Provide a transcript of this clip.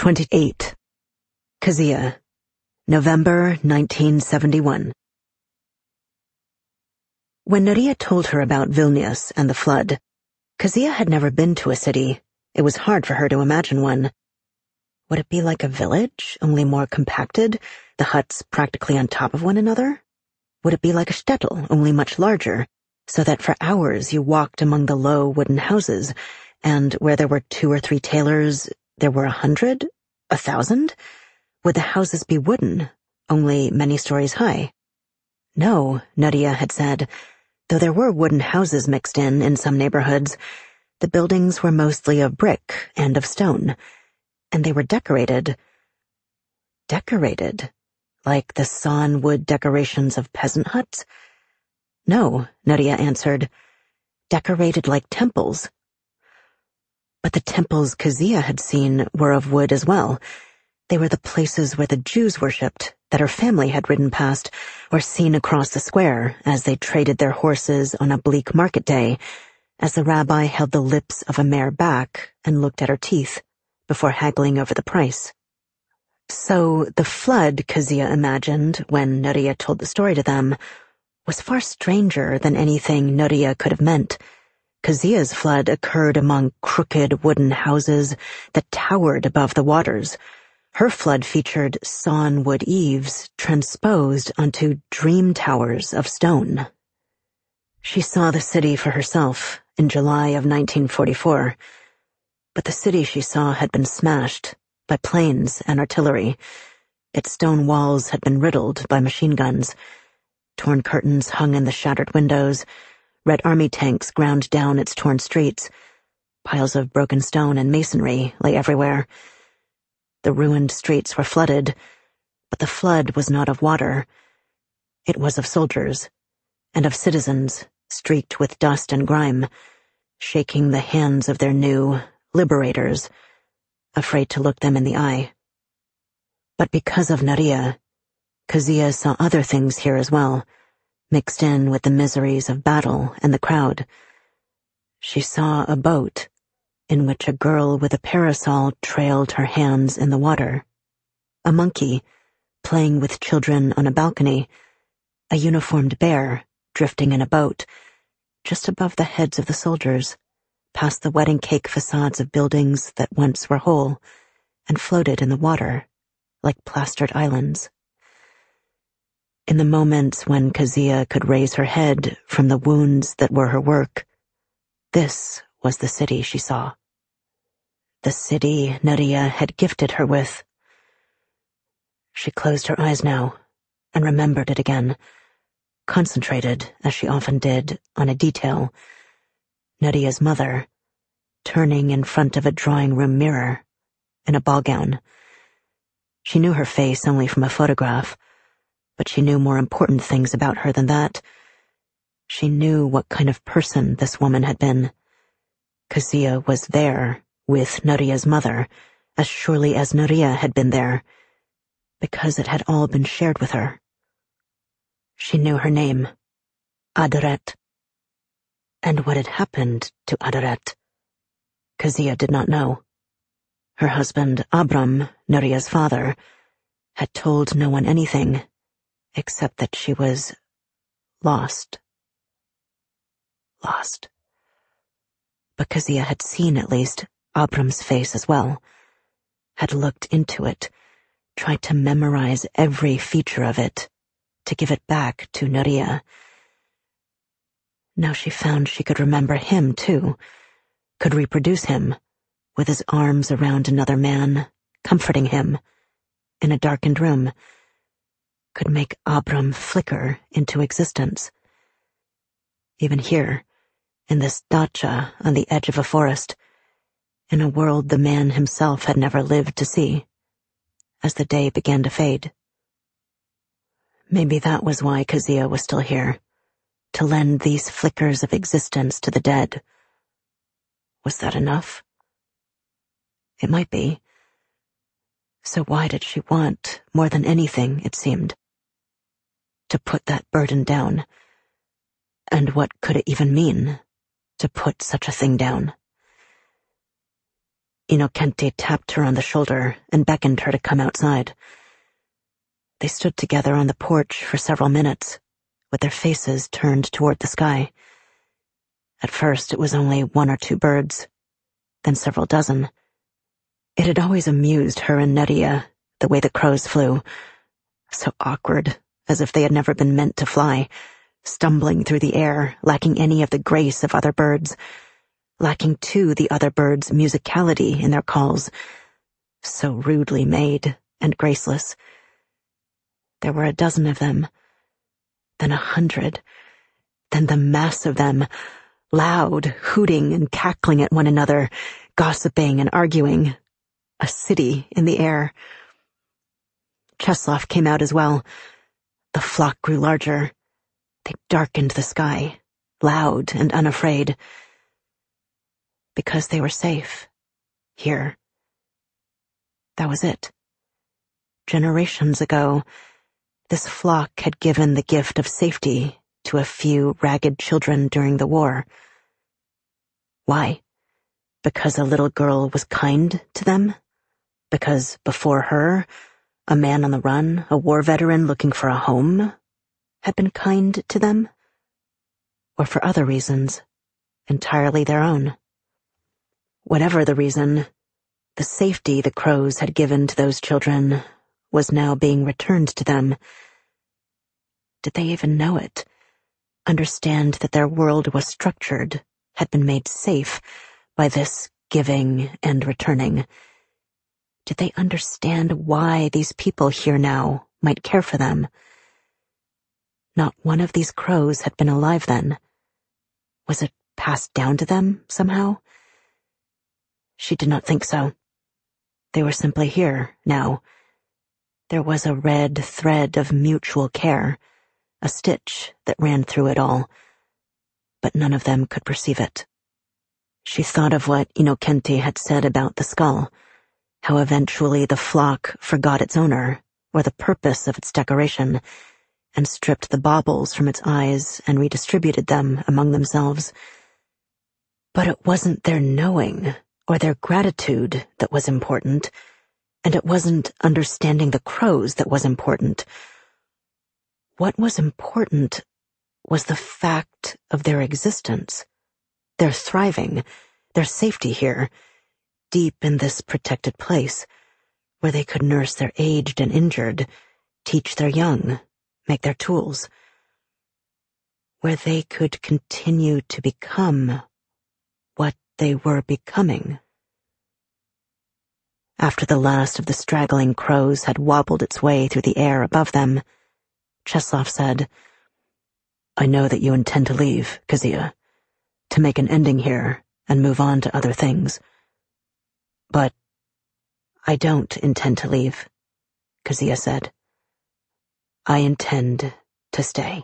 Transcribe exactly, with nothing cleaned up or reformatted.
twenty-eight. Kazia, November nineteen seventy-one. When Nuria told her about Vilnius and the flood, Kazia had never been to a city. It was hard for her to imagine one. Would it be like a village, only more compacted, the huts practically on top of one another? Would it be like a shtetl, only much larger, so that for hours you walked among the low wooden houses, and where there were two or three tailors, there were a hundred? A thousand? Would the houses be wooden, only many stories high? No, Nuria had said. Though there were wooden houses mixed in in some neighborhoods, the buildings were mostly of brick and of stone, and they were decorated. Decorated? Like the sawn wood decorations of peasant huts? No, Nuria answered. Decorated like temples. But the temples Kazia had seen were of wood as well. They were the places where the Jews worshipped, that her family had ridden past, or seen across the square as they traded their horses on a bleak market day, as the rabbi held the lips of a mare back and looked at her teeth before haggling over the price. So the flood, Kazia imagined, when Nuria told the story to them, was far stranger than anything Nuria could have meant. Kazia's flood occurred among crooked wooden houses that towered above the waters. Her flood featured sawn wood eaves transposed onto dream towers of stone. She saw the city for herself in July of nineteen forty-four, but the city she saw had been smashed by planes and artillery. Its stone walls had been riddled by machine guns. Torn curtains hung in the shattered windows. Red Army tanks ground down its torn streets. Piles of broken stone and masonry lay everywhere. The ruined streets were flooded, but the flood was not of water. It was of soldiers, and of citizens streaked with dust and grime, shaking the hands of their new liberators, afraid to look them in the eye. But because of Nuria, Kazia saw other things here as well, mixed in with the miseries of battle and the crowd. She saw a boat in which a girl with a parasol trailed her hands in the water, a monkey playing with children on a balcony, a uniformed bear drifting in a boat, just above the heads of the soldiers, past the wedding cake facades of buildings that once were whole and floated in the water like plastered islands. In the moments when Kazia could raise her head from the wounds that were her work, this was the city she saw. The city Nuria had gifted her with. She closed her eyes now and remembered it again, concentrated, as she often did, on a detail. Nuria's mother, turning in front of a drawing room mirror, in a ball gown. She knew her face only from a photograph, but she knew more important things about her than that. She knew what kind of person this woman had been. Kazia was there with Nuria's mother, as surely as Nuria had been there, because it had all been shared with her. She knew her name, Adoret. And what had happened to Adoret, Kazia did not know. Her husband, Abram, Nuria's father, had told no one anything, except that she was lost. Lost. But Kazia had seen, at least, Abram's face as well, had looked into it, tried to memorize every feature of it, to give it back to Nuria. Now she found she could remember him, too, could reproduce him, with his arms around another man, comforting him, in a darkened room, could make Abram flicker into existence. Even here, in this dacha on the edge of a forest, in a world the man himself had never lived to see, as the day began to fade. Maybe that was why Kazia was still here, to lend these flickers of existence to the dead. Was that enough? It might be. So why did she want, more than anything, it seemed, to put that burden down? And what could it even mean, to put such a thing down? Inokente tapped her on the shoulder and beckoned her to come outside. They stood together on the porch for several minutes, with their faces turned toward the sky. At first it was only one or two birds, then several dozen. It had always amused her and Nadia, the way the crows flew. So awkward, as if they had never been meant to fly, stumbling through the air, lacking any of the grace of other birds, lacking, too, the other birds' musicality in their calls, so rudely made and graceless. There were a dozen of them, then a hundred, then the mass of them, loud, hooting and cackling at one another, gossiping and arguing, a city in the air. Cheslov came out as well. The flock grew larger. They darkened the sky, loud and unafraid. Because they were safe. Here. That was it. Generations ago, this flock had given the gift of safety to a few ragged children during the war. Why? Because a little girl was kind to them? Because before her, a man on the run, a war veteran looking for a home, had been kind to them? Or for other reasons, entirely their own? Whatever the reason, the safety the crows had given to those children was now being returned to them. Did they even know it? Understand that their world was structured, had been made safe by this giving and returning? Did they understand why these people here now might care for them? Not one of these crows had been alive then. Was it passed down to them somehow? She did not think so. They were simply here, now. There was a red thread of mutual care, a stitch that ran through it all, but none of them could perceive it. She thought of what Inokente had said about the skull, how eventually the flock forgot its owner, or the purpose of its decoration, and stripped the baubles from its eyes and redistributed them among themselves. But it wasn't their knowing or their gratitude that was important, and it wasn't understanding the crows that was important. What was important was the fact of their existence, their thriving, their safety here, deep in this protected place, where they could nurse their aged and injured, teach their young, make their tools, where they could continue to become what they were becoming. After the last of the straggling crows had wobbled its way through the air above them, Cheslov said, "I know that you intend to leave, Kezia, to make an ending here and move on to other things. But I don't intend to leave," Kezia said. "I intend to stay."